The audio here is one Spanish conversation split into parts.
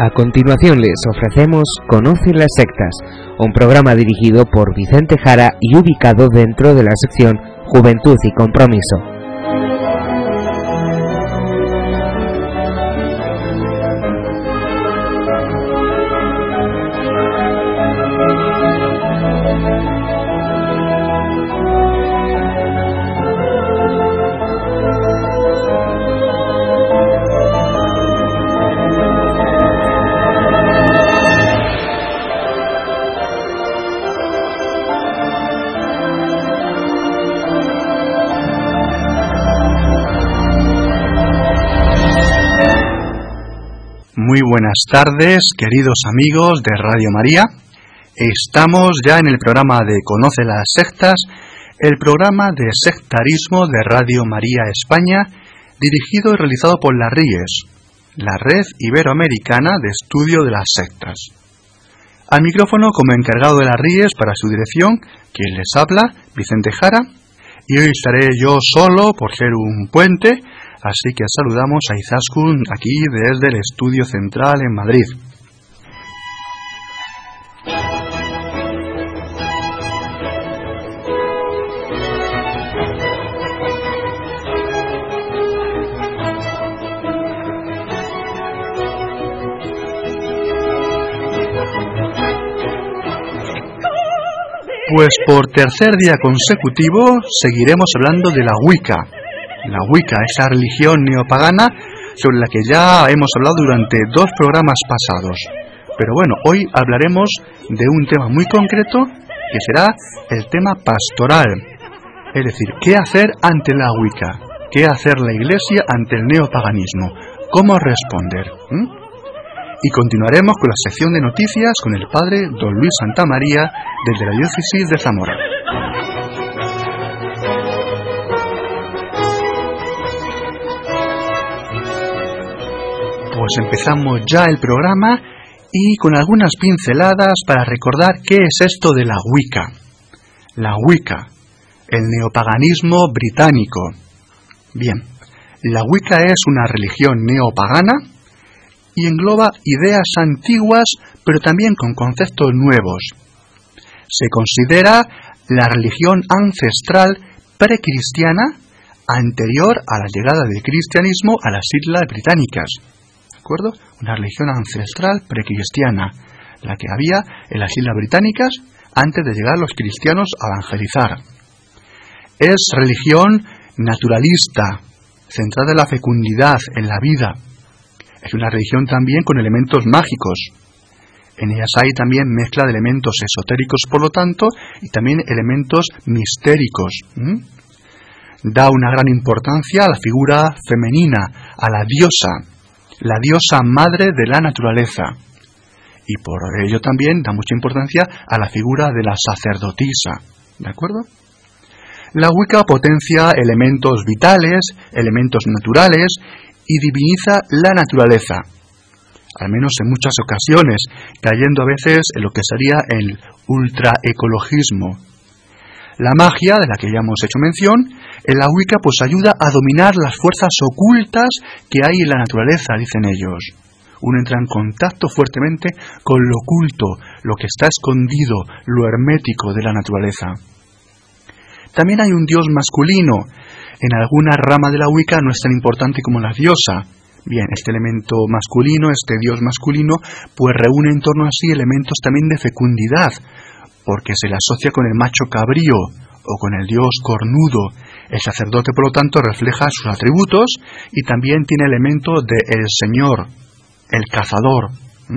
A continuación les ofrecemos Conoce las sectas, un programa dirigido por Vicente Jara y ubicado dentro de la sección Juventud y Compromiso. Muy buenas tardes, queridos amigos de Radio María. Estamos ya en el programa de Conoce las sectas, el programa de sectarismo de Radio María España, dirigido y realizado por la RIES, la Red Iberoamericana de Estudio de las Sectas. Al micrófono, como encargado de la RIES para su dirección, quien les habla, Vicente Jara, y hoy estaré yo solo por ser un puente. Así que saludamos a Izaskun aquí desde el Estudio Central en Madrid. Pues por tercer día consecutivo seguiremos hablando de la Wicca. La Wicca, esa religión neopagana sobre la que ya hemos hablado durante 2 programas pasados. Pero bueno, hoy hablaremos de un tema muy concreto que será el tema pastoral. Es decir, ¿qué hacer ante la Wicca? ¿Qué hacer la Iglesia ante el neopaganismo? ¿Cómo responder? Y continuaremos con la sección de noticias con el padre don Luis Santamaría desde la diócesis de Zamora. Pues empezamos ya el programa y con algunas pinceladas para recordar qué es esto de la Wicca. La Wicca, el neopaganismo británico. Bien, la Wicca es una religión neopagana y engloba ideas antiguas pero también con conceptos nuevos. Se considera la religión ancestral precristiana anterior a la llegada del cristianismo a las Islas Británicas. ¿De acuerdo? Una religión ancestral precristiana, la que había en las Islas Británicas antes de llegar los cristianos a evangelizar. Es religión naturalista, centrada en la fecundidad, en la vida. Es una religión también con elementos mágicos. En ellas hay también mezcla de elementos esotéricos, por lo tanto, y también elementos mistéricos. Da una gran importancia a la figura femenina, a la diosa madre de la naturaleza. Y por ello también da mucha importancia a la figura de la sacerdotisa. ¿De acuerdo? La Wicca potencia elementos vitales, elementos naturales y diviniza la naturaleza. Al menos en muchas ocasiones, cayendo a veces en lo que sería el ultraecologismo. La magia, de la que ya hemos hecho mención, en la Wicca pues ayuda a dominar las fuerzas ocultas que hay en la naturaleza, dicen ellos. Uno entra en contacto fuertemente con lo oculto, lo que está escondido, lo hermético de la naturaleza. También hay un dios masculino. En alguna rama de la Wicca no es tan importante como la diosa. Bien, este elemento masculino, este dios masculino, pues reúne en torno a sí elementos también de fecundidad, porque se le asocia con el macho cabrío o con el dios cornudo. El sacerdote, por lo tanto, refleja sus atributos y también tiene elementos de el señor, el cazador.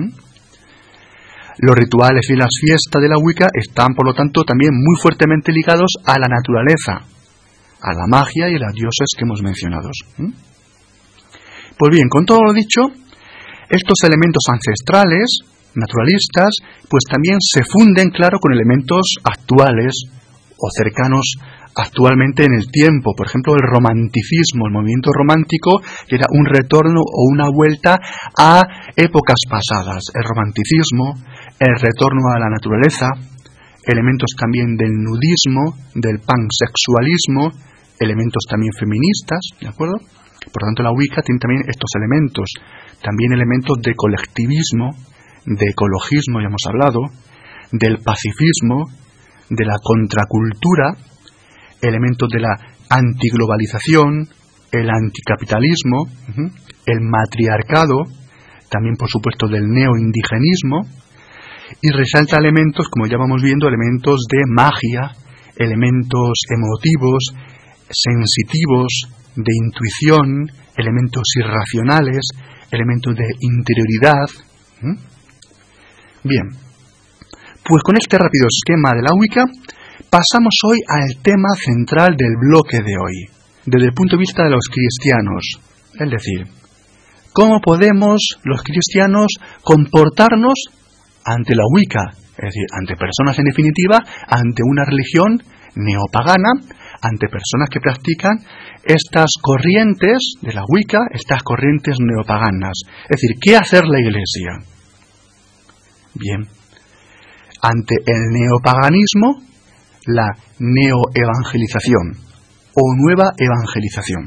Los rituales y las fiestas de la Wicca están, por lo tanto, también muy fuertemente ligados a la naturaleza, a la magia y a las dioses que hemos mencionado. Pues bien, con todo lo dicho, estos elementos ancestrales, naturalistas, pues también se funden, claro, con elementos actuales o cercanos actualmente en el tiempo. Por ejemplo, el romanticismo, el movimiento romántico, que era un retorno o una vuelta a épocas pasadas. El romanticismo, el retorno a la naturaleza, elementos también del nudismo, del pansexualismo, elementos también feministas, ¿de acuerdo? Por tanto, la Wicca tiene también estos elementos, también elementos de colectivismo, de ecologismo, ya hemos hablado, del pacifismo, de la contracultura, elementos de la antiglobalización, el anticapitalismo, el matriarcado, también por supuesto del neoindigenismo, y resalta elementos, como ya vamos viendo, elementos de magia, elementos emotivos, sensitivos, de intuición, elementos irracionales, elementos de interioridad. Bien, pues con este rápido esquema de la Wicca pasamos hoy al tema central del bloque de hoy, desde el punto de vista de los cristianos, es decir, ¿cómo podemos los cristianos comportarnos ante la Wicca? Es decir, ante personas en definitiva, ante una religión neopagana, ante personas que practican estas corrientes de la Wicca, estas corrientes neopaganas. Es decir, ¿qué hacer la Iglesia? Bien, ante el neopaganismo, la neoevangelización o nueva evangelización.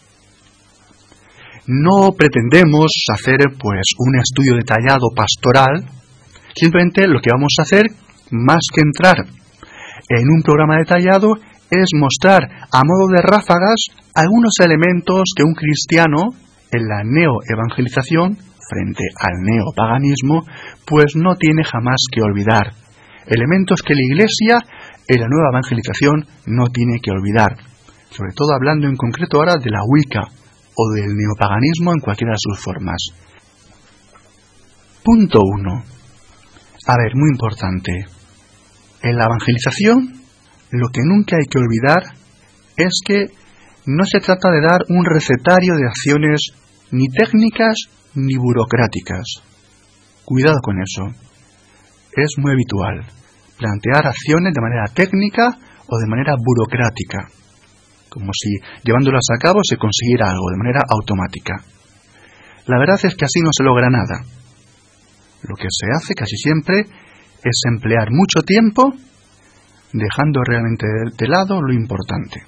No pretendemos hacer pues un estudio detallado pastoral, simplemente lo que vamos a hacer, más que entrar en un programa detallado, es mostrar a modo de ráfagas algunos elementos que un cristiano en la neoevangelización frente al neopaganismo pues no tiene jamás que olvidar. Elementos que la Iglesia en la nueva evangelización no tiene que olvidar. Sobre todo hablando en concreto ahora de la Wicca o del neopaganismo en cualquiera de sus formas. Punto 1. A ver, muy importante. En la evangelización, lo que nunca hay que olvidar es que no se trata de dar un recetario de acciones ni técnicas ni burocráticas. Cuidado con eso. Es muy habitual plantear acciones de manera técnica o de manera burocrática, como si llevándolas a cabo se consiguiera algo de manera automática. La verdad es que así no se logra nada. Lo que se hace casi siempre es emplear mucho tiempo dejando realmente de lado lo importante.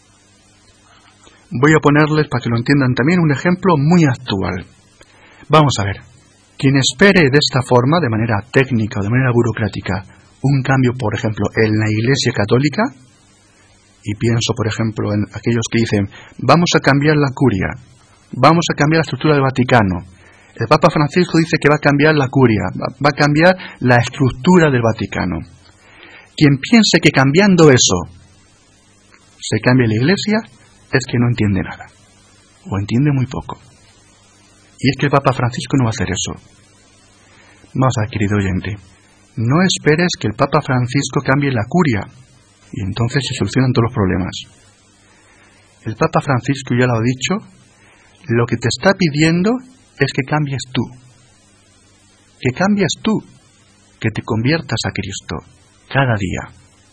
Voy a ponerles, para que lo entiendan también, un ejemplo muy actual. Vamos a ver. Quien espere de esta forma, de manera técnica o de manera burocrática, un cambio, por ejemplo, en la Iglesia Católica, y pienso, por ejemplo, en aquellos que dicen, vamos a cambiar la curia, vamos a cambiar la estructura del Vaticano. El Papa Francisco dice que va a cambiar la curia, va a cambiar la estructura del Vaticano. Quien piense que cambiando eso se cambia la Iglesia, es que no entiende nada, o entiende muy poco. Y es que el Papa Francisco no va a hacer eso. Vamos a ver, querido oyente, no esperes que el Papa Francisco cambie la curia, y entonces se solucionan todos los problemas. El Papa Francisco, ya lo ha dicho, lo que te está pidiendo es que cambies tú. Que cambies tú, que te conviertas a Cristo cada día.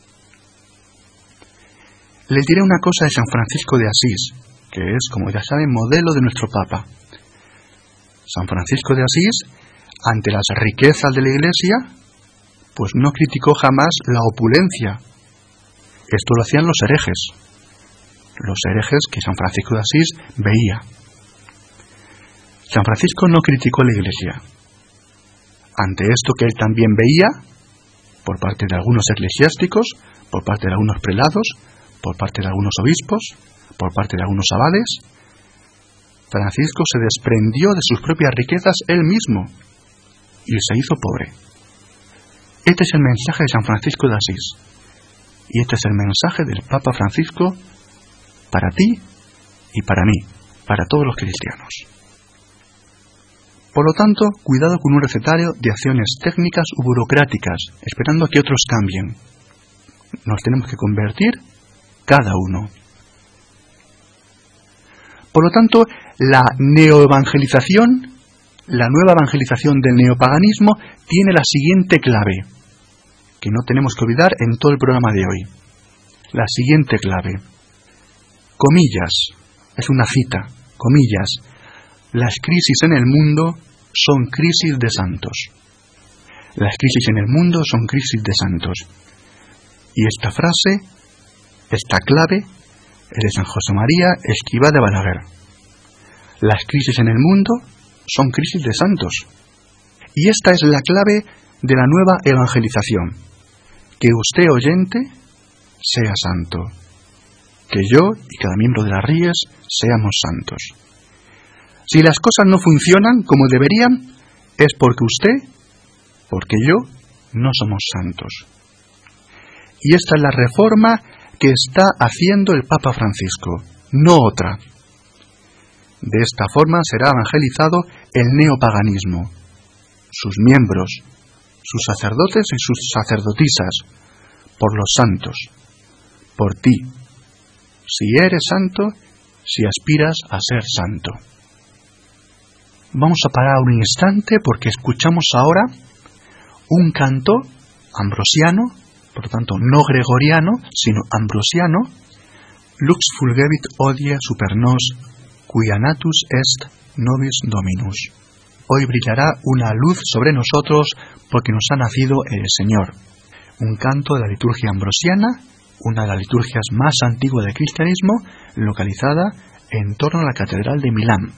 Les diré una cosa de San Francisco de Asís, que es, como ya saben, modelo de nuestro Papa. San Francisco de Asís, ante las riquezas de la Iglesia, pues no criticó jamás la opulencia. Esto lo hacían los herejes que San Francisco de Asís veía. San Francisco no criticó la Iglesia. Ante esto que él también veía, por parte de algunos eclesiásticos, por parte de algunos prelados, por parte de algunos obispos, por parte de algunos abades, Francisco se desprendió de sus propias riquezas él mismo y se hizo pobre. Este es el mensaje de San Francisco de Asís. Y este es el mensaje del Papa Francisco para ti y para mí, para todos los cristianos. Por lo tanto, cuidado con un recetario de acciones técnicas u burocráticas, esperando a que otros cambien. Nos tenemos que convertir cada uno. Por lo tanto, la neoevangelización, la nueva evangelización del neopaganismo, tiene la siguiente clave, que no tenemos que olvidar en todo el programa de hoy. La siguiente clave. Comillas, es una cita, comillas. Las crisis en el mundo son crisis de santos. Las crisis en el mundo son crisis de santos. Y esta frase, esta clave, el de San José María Escrivá de Balaguer. Las crisis en el mundo son crisis de santos. Y esta es la clave de la nueva evangelización. Que usted, oyente, sea santo. Que yo y cada miembro de las RIES seamos santos. Si las cosas no funcionan como deberían, es porque usted, porque yo, no somos santos. Y esta es la reforma que está haciendo el Papa Francisco, no otra. De esta forma será evangelizado el neopaganismo, sus miembros, sus sacerdotes y sus sacerdotisas, por los santos, por ti, si eres santo, si aspiras a ser santo. Vamos a parar un instante porque escuchamos ahora un canto ambrosiano, por lo tanto no gregoriano, sino ambrosiano, Lux fulgevit odie super nos, cuia natus est nobis Dominus. Hoy brillará una luz sobre nosotros porque nos ha nacido el Señor. Un canto de la liturgia ambrosiana, una de las liturgias más antiguas del cristianismo, localizada en torno a la Catedral de Milán.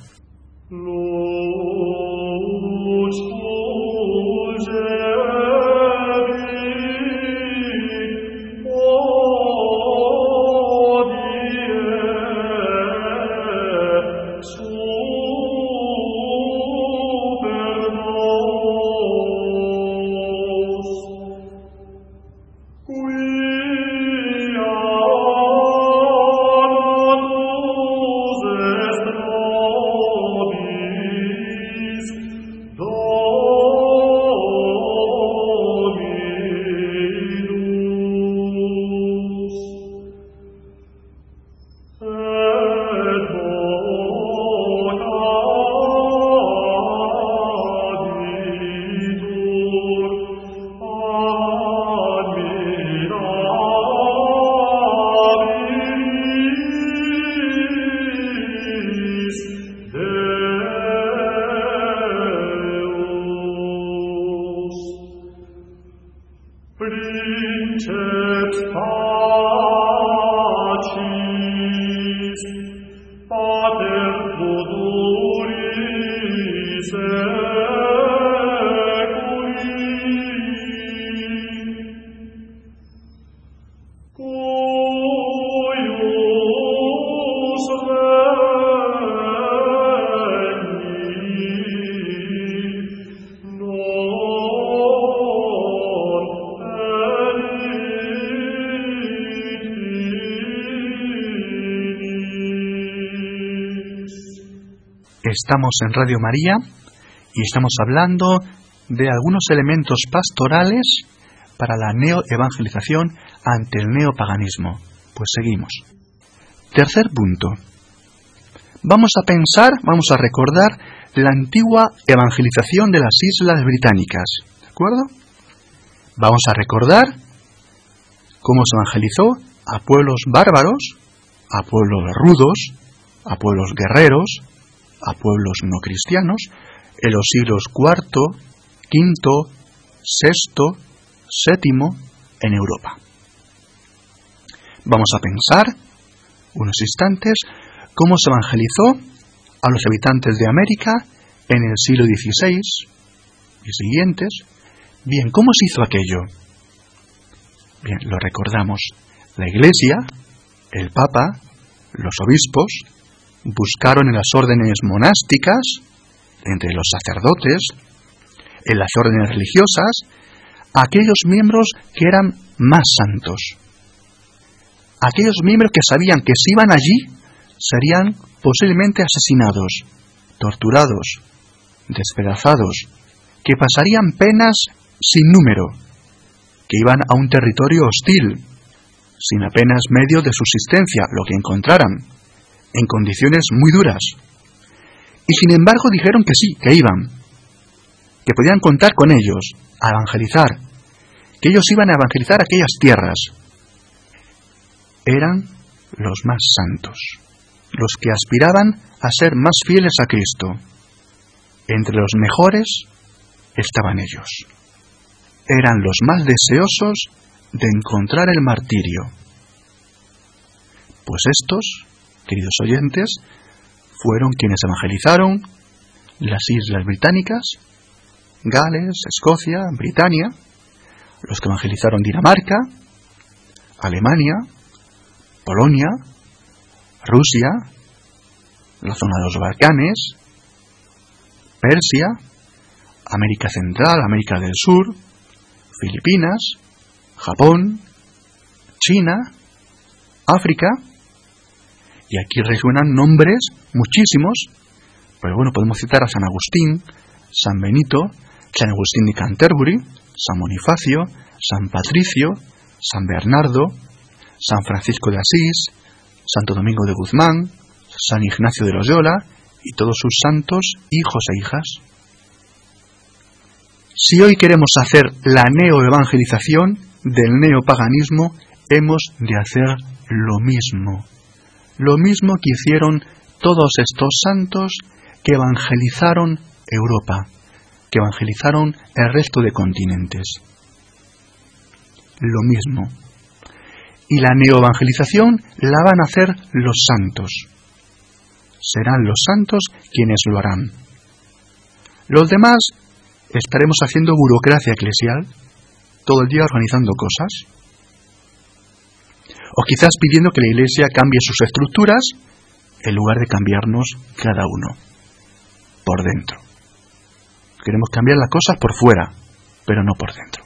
Estamos en Radio María y estamos hablando de algunos elementos pastorales para la neoevangelización ante el neopaganismo. Pues seguimos. Tercer punto. Vamos a recordar la antigua evangelización de las Islas Británicas. ¿De acuerdo? Vamos a recordar cómo se evangelizó a pueblos bárbaros, a pueblos rudos, a pueblos guerreros, a pueblos no cristianos, en los siglos IV, V, VI, VII en Europa. Vamos a pensar unos instantes cómo se evangelizó a los habitantes de América en el siglo XVI y siguientes. Bien, ¿cómo se hizo aquello? Bien, lo recordamos. La Iglesia, el Papa, los obispos, buscaron en las órdenes monásticas, entre los sacerdotes, en las órdenes religiosas, aquellos miembros que eran más santos. Aquellos miembros que sabían que si iban allí, serían posiblemente asesinados, torturados, despedazados, que pasarían penas sin número, que iban a un territorio hostil, sin apenas medios de subsistencia, lo que encontraran, en condiciones muy duras. Y sin embargo dijeron que sí, que iban, que podían contar con ellos, a evangelizar, que ellos iban a evangelizar aquellas tierras. Eran los más santos, los que aspiraban a ser más fieles a Cristo. Entre los mejores estaban ellos. Eran los más deseosos de encontrar el martirio. Pues estos, queridos oyentes, fueron quienes evangelizaron las Islas Británicas, Gales, Escocia, Britania, los que evangelizaron Dinamarca, Alemania, Polonia, Rusia, la zona de los Balcanes, Persia, América Central, América del Sur, Filipinas, Japón, China, África, y aquí resuenan nombres muchísimos, pero bueno, podemos citar a San Agustín, San Benito, San Agustín de Canterbury, San Bonifacio, San Patricio, San Bernardo, San Francisco de Asís, Santo Domingo de Guzmán, San Ignacio de Loyola y todos sus santos, hijos e hijas. Si hoy queremos hacer la neoevangelización del neopaganismo, hemos de hacer lo mismo que hicieron todos estos santos que evangelizaron Europa, que evangelizaron el resto de continentes. Lo mismo. Y la neoevangelización la van a hacer los santos. Serán los santos quienes lo harán. Los demás estaremos haciendo burocracia eclesial, todo el día organizando cosas. O quizás pidiendo que la Iglesia cambie sus estructuras en lugar de cambiarnos cada uno por dentro. Queremos cambiar las cosas por fuera, pero no por dentro.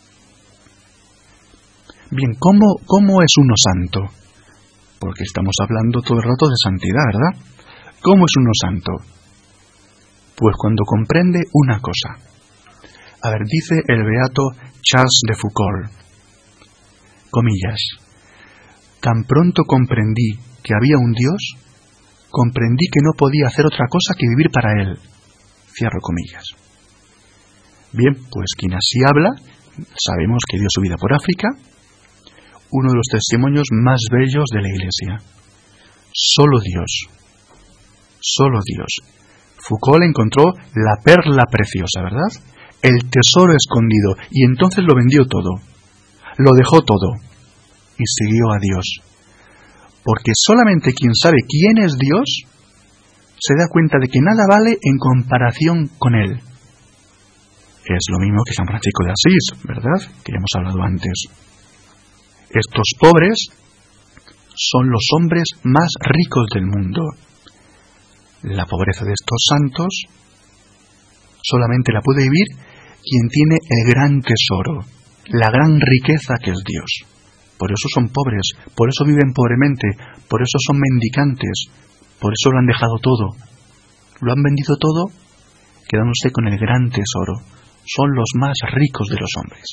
Bien, ¿cómo es uno santo? Porque estamos hablando todo el rato de santidad, ¿verdad? ¿Cómo es uno santo? Pues cuando comprende una cosa. A ver, dice el beato Charles de Foucauld, comillas, tan pronto comprendí que había un Dios, comprendí que no podía hacer otra cosa que vivir para Él. Cierro comillas. Bien, pues quien así habla, sabemos que dio su vida por África, uno de los testimonios más bellos de la Iglesia. Solo Dios. Solo Dios. Foucauld encontró la perla preciosa, ¿verdad? El tesoro escondido, y entonces lo vendió todo. Lo dejó todo. Y siguió a Dios. Porque solamente quien sabe quién es Dios se da cuenta de que nada vale en comparación con Él. Es lo mismo que San Francisco de Asís, ¿verdad? Que ya hemos hablado antes. Estos pobres son los hombres más ricos del mundo. La pobreza de estos santos solamente la puede vivir quien tiene el gran tesoro, la gran riqueza que es Dios. Por eso son pobres, por eso viven pobremente, por eso son mendicantes, por eso lo han dejado todo. Lo han vendido todo, quedándose con el gran tesoro. Son los más ricos de los hombres.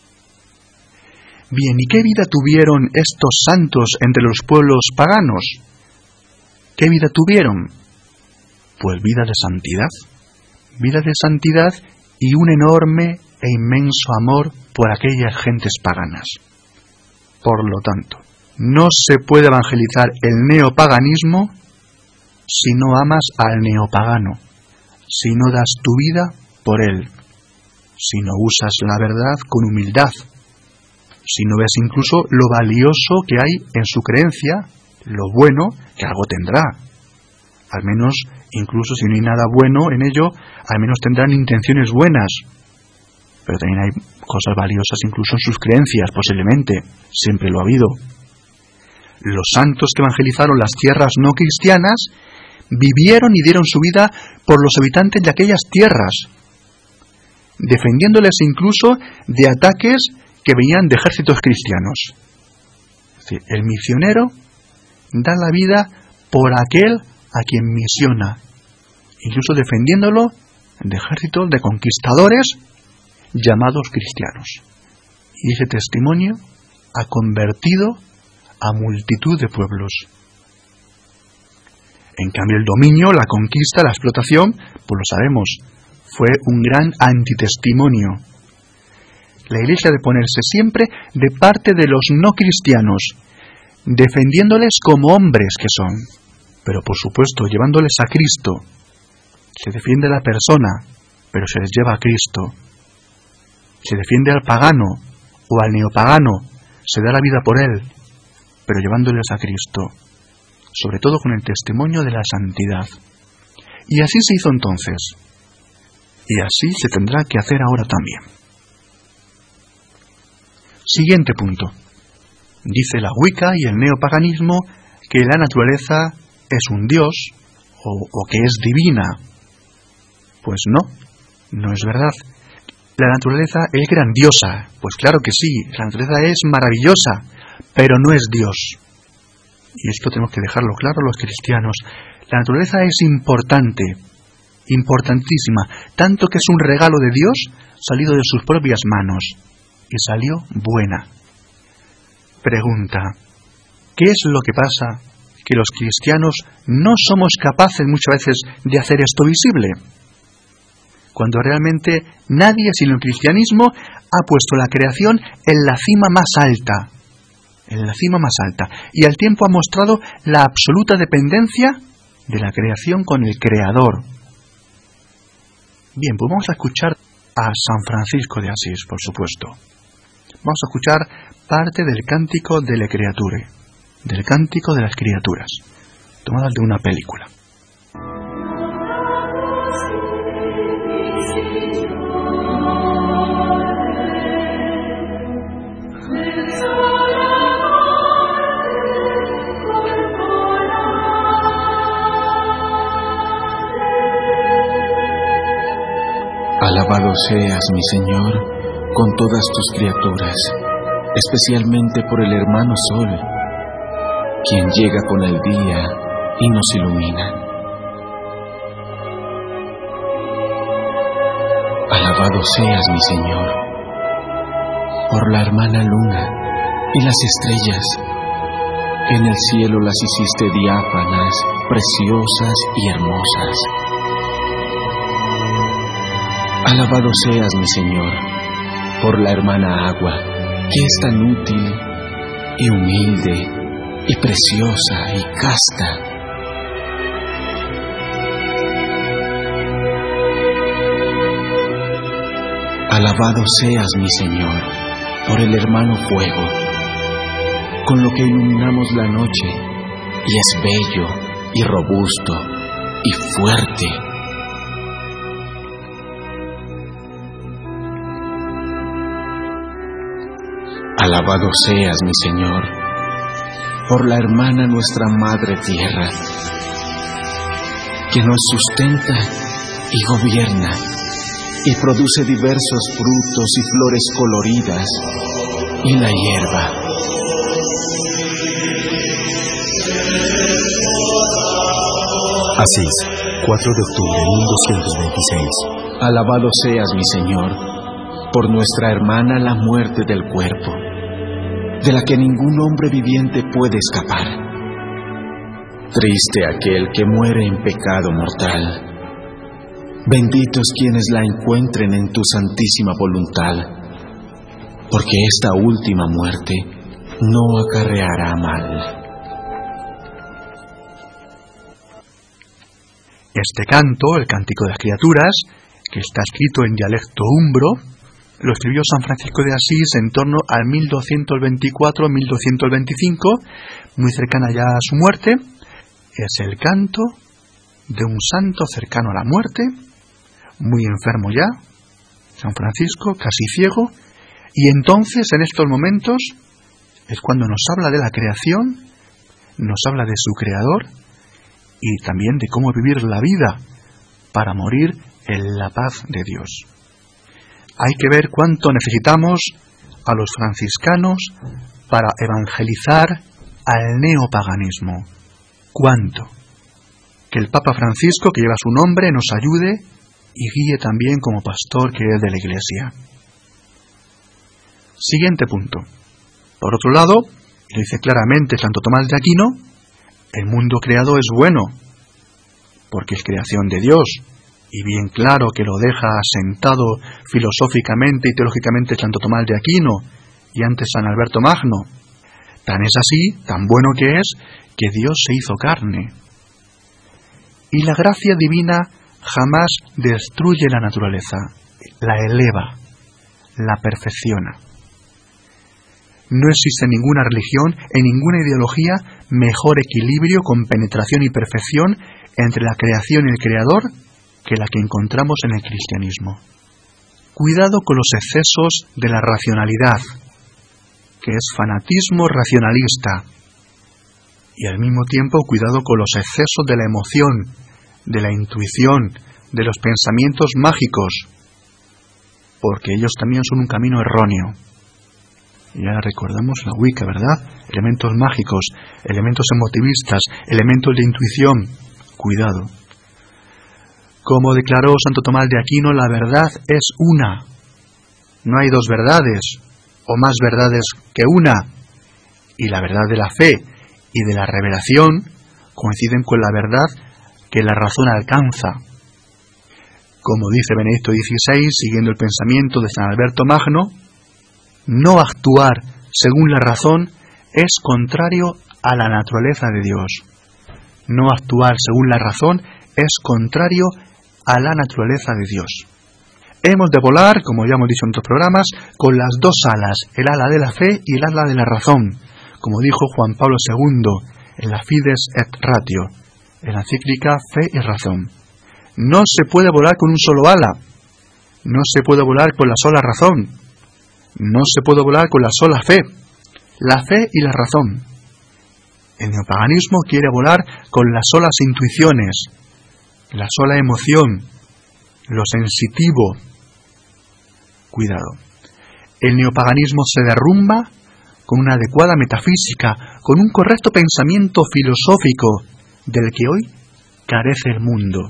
Bien, ¿y qué vida tuvieron estos santos entre los pueblos paganos? ¿Qué vida tuvieron? Pues vida de santidad y un enorme e inmenso amor por aquellas gentes paganas. Por lo tanto, no se puede evangelizar el neopaganismo si no amas al neopagano, si no das tu vida por él, si no usas la verdad con humildad, si no ves incluso lo valioso que hay en su creencia, lo bueno que algo tendrá. Al menos, incluso si no hay nada bueno en ello, al menos tendrán intenciones buenas. Pero también hay cosas valiosas incluso en sus creencias, posiblemente. Siempre lo ha habido. Los santos que evangelizaron las tierras no cristianas vivieron y dieron su vida por los habitantes de aquellas tierras, defendiéndoles incluso de ataques que venían de ejércitos cristianos. Es decir, el misionero da la vida por aquel a quien misiona, incluso defendiéndolo de ejércitos de conquistadores llamados cristianos. Y ese testimonio ha convertido a multitud de pueblos. En cambio, el dominio, la conquista, la explotación, pues lo sabemos, fue un gran antitestimonio. La Iglesia ha de ponerse siempre de parte de los no cristianos, defendiéndoles como hombres que son, pero por supuesto llevándoles a Cristo. Se defiende a la persona, pero se les lleva a Cristo. Se defiende al pagano o al neopagano, se da la vida por él, pero llevándoles a Cristo. sobre todo con el testimonio de la santidad. Y así se hizo entonces, y así se tendrá que hacer ahora también. Siguiente punto. Dice la Wicca y el neopaganismo que la naturaleza es un dios o que es divina. Pues no es verdad. La naturaleza es grandiosa, pues claro que sí, la naturaleza es maravillosa, pero no es Dios. Y esto tenemos que dejarlo claro los cristianos. La naturaleza es importante, importantísima, tanto que es un regalo de Dios salido de sus propias manos, y salió buena. Pregunta, ¿qué es lo que pasa que los cristianos no somos capaces muchas veces de hacer esto visible? Cuando realmente nadie sino el cristianismo ha puesto la creación en la cima más alta, y al tiempo ha mostrado la absoluta dependencia de la creación con el Creador. Bien, pues vamos a escuchar a San Francisco de Asís, por supuesto. Vamos a escuchar parte del Cántico delle Creature, del Cántico de las Criaturas, tomadas de una película. Alabado seas, mi Señor, con todas tus criaturas, especialmente por el hermano Sol, quien llega con el día y nos ilumina. Alabado seas, mi Señor, por la hermana Luna y las estrellas, que en el cielo las hiciste diáfanas, preciosas y hermosas. Alabado seas, mi Señor, por la hermana Agua, que es tan útil y humilde y preciosa y casta. Alabado seas, mi Señor, por el hermano Fuego, con lo que iluminamos la noche, y es bello y robusto y fuerte. Alabado seas, mi Señor, por la hermana nuestra Madre Tierra, que nos sustenta y gobierna, y produce diversos frutos y flores coloridas, y la hierba. Asís, 4 de octubre de 1226. Alabado seas, mi Señor, por nuestra hermana la muerte del cuerpo, de la que ningún hombre viviente puede escapar. Triste aquel que muere en pecado mortal. Benditos quienes la encuentren en tu santísima voluntad, porque esta última muerte no acarreará mal. Este canto, el Cántico de las Criaturas, que está escrito en dialecto umbro, lo escribió San Francisco de Asís en torno al 1224-1225, muy cercana ya a su muerte. Es el canto de un santo cercano a la muerte, muy enfermo ya, San Francisco, casi ciego, y entonces en estos momentos es cuando nos habla de la creación, nos habla de su Creador y también de cómo vivir la vida para morir en la paz de Dios. Hay que ver cuánto necesitamos a los franciscanos para evangelizar al neopaganismo. ¿Cuánto? Que el Papa Francisco, que lleva su nombre, nos ayude y guíe también como pastor que es de la Iglesia. Siguiente punto. Por otro lado, lo dice claramente Santo Tomás de Aquino, el mundo creado es bueno, porque es creación de Dios, y bien claro que lo deja asentado filosóficamente y teológicamente Santo Tomás de Aquino, y antes San Alberto Magno. Tan es así, tan bueno que es, que Dios se hizo carne. Y la gracia divina jamás destruye la naturaleza, la eleva, la perfecciona. No existe ninguna religión e ninguna ideología mejor equilibrio con penetración y perfección entre la creación y el Creador que la que encontramos en el cristianismo. Cuidado con los excesos de la racionalidad, que es fanatismo racionalista, y al mismo tiempo cuidado con los excesos de la emoción, de la intuición, de los pensamientos mágicos, porque ellos también son un camino erróneo. Y ahora recordamos la Wicca, ¿verdad? Elementos mágicos, elementos emotivistas, elementos de intuición. Cuidado. Como declaró Santo Tomás de Aquino, la verdad es una. No hay dos verdades, o más verdades que una. Y la verdad de la fe y de la revelación coinciden con la verdad que la razón alcanza. Como dice Benedicto XVI, siguiendo el pensamiento de San Alberto Magno, no actuar según la razón es contrario a la naturaleza de Dios. No actuar según la razón es contrario a la naturaleza de Dios. Hemos de volar, como ya hemos dicho en otros programas, con las dos alas, el ala de la fe y el ala de la razón, como dijo Juan Pablo II en la Fides et Ratio, en la encíclica Fe y Razón. No se puede volar con un solo ala, no se puede volar con la sola razón, no se puede volar con la sola fe, la fe y la razón. El neopaganismo quiere volar con las solas intuiciones, la sola emoción, lo sensitivo. Cuidado. El neopaganismo se derrumba con una adecuada metafísica, con un correcto pensamiento filosófico del que hoy carece el mundo.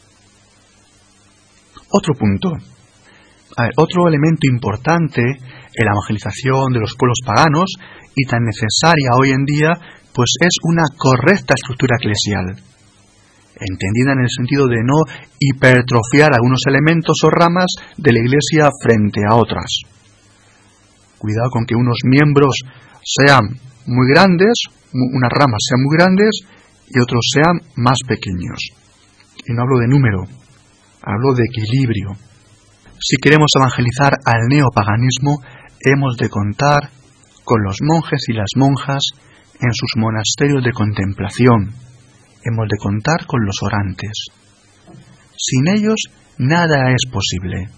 Otro punto. Otro elemento importante en la evangelización de los pueblos paganos y tan necesaria hoy en día, pues es una correcta estructura eclesial, entendida en el sentido de no hipertrofiar algunos elementos o ramas de la Iglesia frente a otras. Cuidado con que unos miembros sean muy grandes, unas ramas sean muy grandes y otros sean más pequeños. Y no hablo de número, hablo de equilibrio. Si queremos evangelizar al neopaganismo, hemos de contar con los monjes y las monjas en sus monasterios de contemplación. Hemos de contar con los orantes. Sin ellos, nada es posible.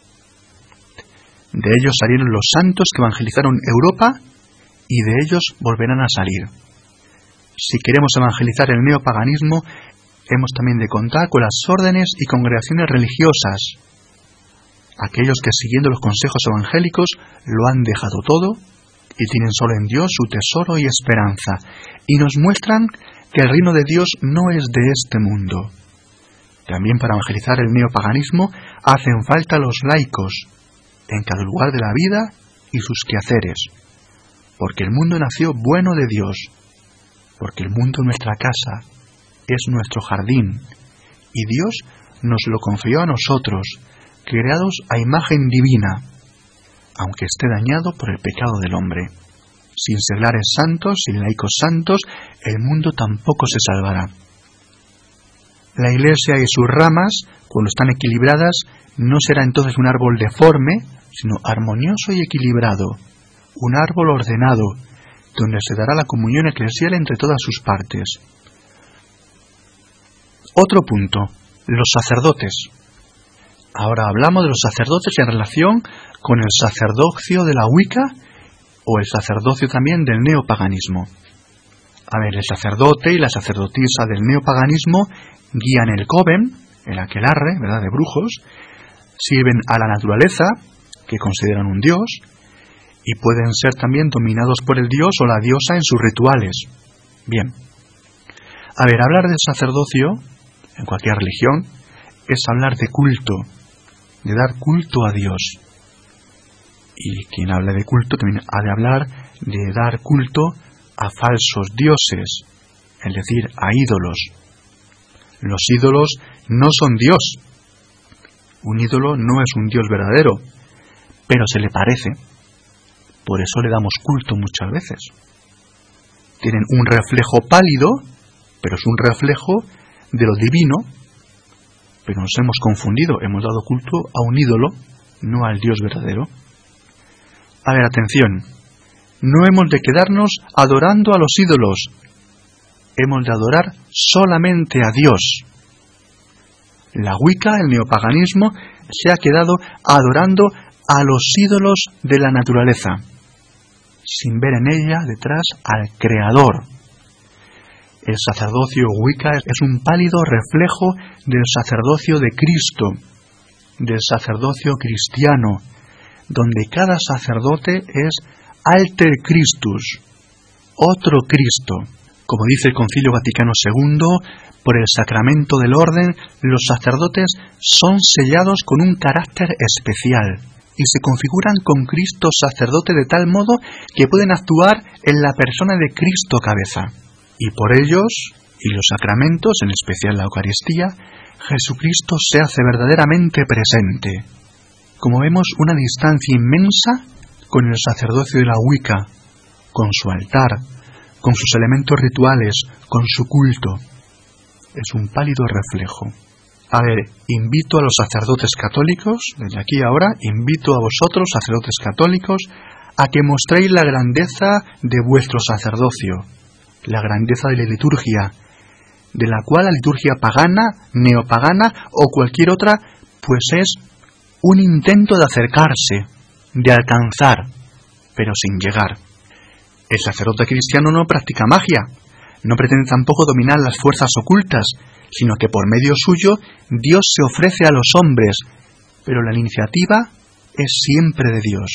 De ellos salieron los santos que evangelizaron Europa y de ellos volverán a salir. Si queremos evangelizar el neopaganismo, hemos también de contar con las órdenes y congregaciones religiosas, aquellos que siguiendo los consejos evangélicos lo han dejado todo y tienen solo en Dios su tesoro y esperanza, y nos muestran que el reino de Dios no es de este mundo. También para evangelizar el neopaganismo hacen falta los laicos, en cada lugar de la vida y sus quehaceres, porque el mundo nació bueno de Dios, porque el mundo es nuestra casa, es nuestro jardín, y Dios nos lo confió a nosotros, creados a imagen divina, aunque esté dañado por el pecado del hombre. Sin seglares santos, sin laicos santos, el mundo tampoco se salvará. La Iglesia y sus ramas, cuando están equilibradas, no será entonces un árbol deforme, sino armonioso y equilibrado, un árbol ordenado, donde se dará la comunión eclesial entre todas sus partes. Otro punto, los sacerdotes. Ahora hablamos de los sacerdotes en relación con el sacerdocio de la Wicca o el sacerdocio también del neopaganismo. A ver, el sacerdote y la sacerdotisa del neopaganismo guían el coven, el aquelarre, ¿verdad?, de brujos, sirven a la naturaleza, que consideran un dios, y pueden ser también dominados por el dios o la diosa en sus rituales. Bien. A ver, hablar del sacerdocio, en cualquier religión, es hablar de culto, de dar culto a Dios. Y quien habla de culto también ha de hablar de dar culto a falsos dioses, es decir, a ídolos. Los ídolos no son Dios. Un ídolo no es un Dios verdadero, pero se le parece. Por eso le damos culto muchas veces. Tienen un reflejo pálido, pero es un reflejo de lo divino, pero nos hemos confundido, hemos dado culto a un ídolo, no al Dios verdadero. A ver, atención, No hemos de quedarnos adorando a los ídolos. Hemos de adorar solamente a Dios. La Wicca, el neopaganismo, se ha quedado adorando a los ídolos de la naturaleza, sin ver en ella detrás al Creador. El sacerdocio Wicca es un pálido reflejo del sacerdocio de Cristo, del sacerdocio cristiano, donde cada sacerdote es alter Christus, otro Cristo. Como dice el Concilio Vaticano II, por el sacramento del orden, los sacerdotes son sellados con un carácter especial y se configuran con Cristo sacerdote de tal modo que pueden actuar en la persona de Cristo cabeza. Y por ellos, y los sacramentos, en especial la Eucaristía, Jesucristo se hace verdaderamente presente. Como vemos, una distancia inmensa con el sacerdocio de la Wicca, con su altar, con sus elementos rituales, con su culto. Es un pálido reflejo. A ver, invito a los sacerdotes católicos, desde aquí ahora, invito a vosotros, sacerdotes católicos, a que mostréis la grandeza de vuestro sacerdocio, la grandeza de la liturgia, de la cual la liturgia pagana, neopagana o cualquier otra, pues es un intento de acercarse, de alcanzar, pero sin llegar. El sacerdote cristiano no practica magia, no pretende tampoco dominar las fuerzas ocultas, sino que por medio suyo Dios se ofrece a los hombres, pero la iniciativa es siempre de Dios,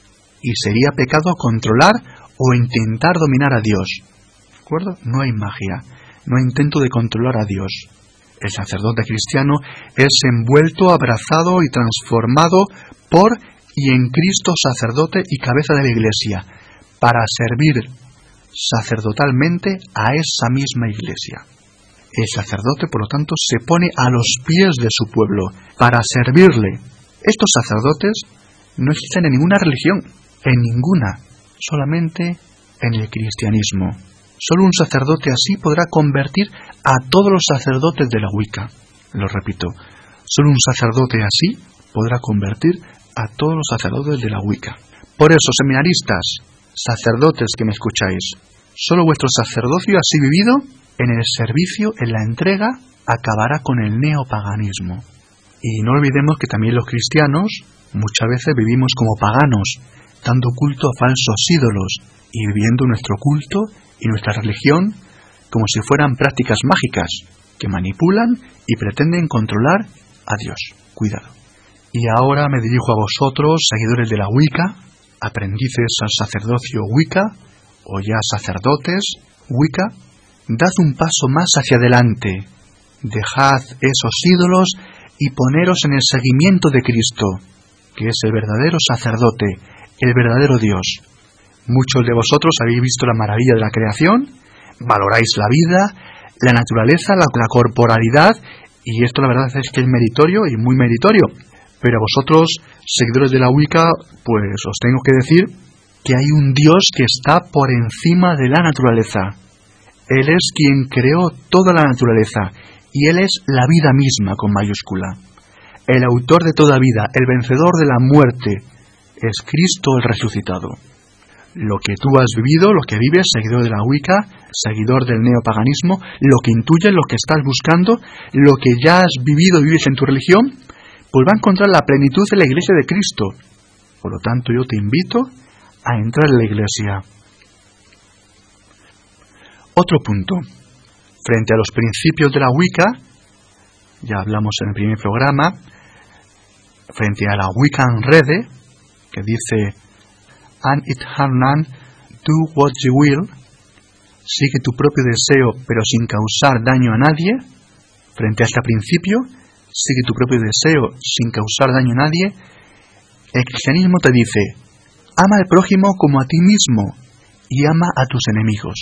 y sería pecado controlar o intentar dominar a Dios. ¿De acuerdo? No hay magia, no hay intento de controlar a Dios. El sacerdote cristiano es envuelto, abrazado y transformado por y en Cristo sacerdote y cabeza de la Iglesia, para servir sacerdotalmente a esa misma Iglesia. El sacerdote, por lo tanto, se pone a los pies de su pueblo para servirle. Estos sacerdotes no existen en ninguna religión, en ninguna, solamente en el cristianismo. Solo un sacerdote así podrá convertir a todos los sacerdotes de la Wicca. Lo repito, solo un sacerdote así podrá convertir a todos los sacerdotes de la Wicca. Por eso, seminaristas, sacerdotes que me escucháis, solo vuestro sacerdocio así vivido, en el servicio, en la entrega, acabará con el neopaganismo. Y no olvidemos que también los cristianos muchas veces vivimos como paganos, dando culto a falsos ídolos y viviendo nuestro culto y nuestra religión como si fueran prácticas mágicas que manipulan y pretenden controlar a Dios. Cuidado. Y ahora me dirijo a vosotros, seguidores de la Wicca, aprendices al sacerdocio Wicca, o ya sacerdotes Wicca, dad un paso más hacia adelante, dejad esos ídolos y poneros en el seguimiento de Cristo, que es el verdadero sacerdote, el verdadero Dios. Muchos de vosotros habéis visto la maravilla de la creación, valoráis la vida, la naturaleza, la corporalidad, y esto la verdad es que es meritorio y muy meritorio. Pero a vosotros, seguidores de la Wicca, pues os tengo que decir que hay un Dios que está por encima de la naturaleza. Él es quien creó toda la naturaleza, y Él es la vida misma con mayúscula. El autor de toda vida, el vencedor de la muerte, es Cristo el resucitado. Lo que tú has vivido, lo que vives, seguidor de la Wicca, seguidor del neopaganismo, lo que intuyes, lo que estás buscando, lo que ya has vivido y vives en tu religión, pues va a encontrar la plenitud de la Iglesia de Cristo. Por lo tanto, yo te invito a entrar en la Iglesia. Otro punto. Frente a los principios de la Wicca, ya hablamos en el primer programa, frente a la Wiccan Rede, que dice "And it Hanan, do what you will", sigue tu propio deseo pero sin causar daño a nadie. Frente a este principio, sigue tu propio deseo sin causar daño a nadie, el cristianismo te dice: ama al prójimo como a ti mismo y ama a tus enemigos.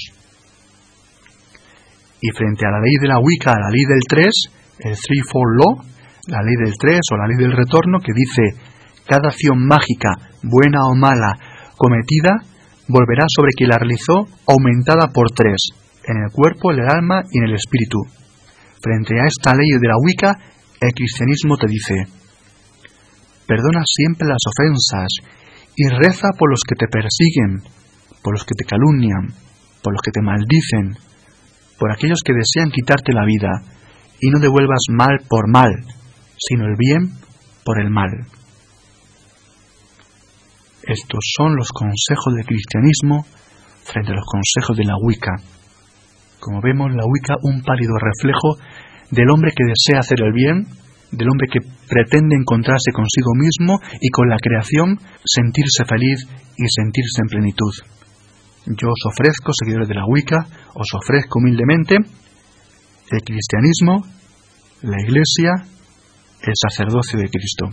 Y frente a la ley de la Wicca, a la ley del 3, el Threefold Law, la ley del 3 o la ley del retorno, que dice: cada acción mágica, buena o mala, cometida, volverá sobre quien la realizó aumentada por 3, en el cuerpo, en el alma y en el espíritu. Frente a esta ley de la Wicca, el cristianismo te dice: perdona siempre las ofensas y reza por los que te persiguen, por los que te calumnian, por los que te maldicen, por aquellos que desean quitarte la vida, y no devuelvas mal por mal, sino el bien por el mal. Estos son los consejos del cristianismo frente a los consejos de la Wicca. Como vemos, la Wicca un pálido reflejo del hombre que desea hacer el bien, del hombre que pretende encontrarse consigo mismo y con la creación sentirse feliz y sentirse en plenitud. Yo os ofrezco, seguidores de la Wicca, os ofrezco humildemente el cristianismo, la Iglesia, el sacerdocio de Cristo.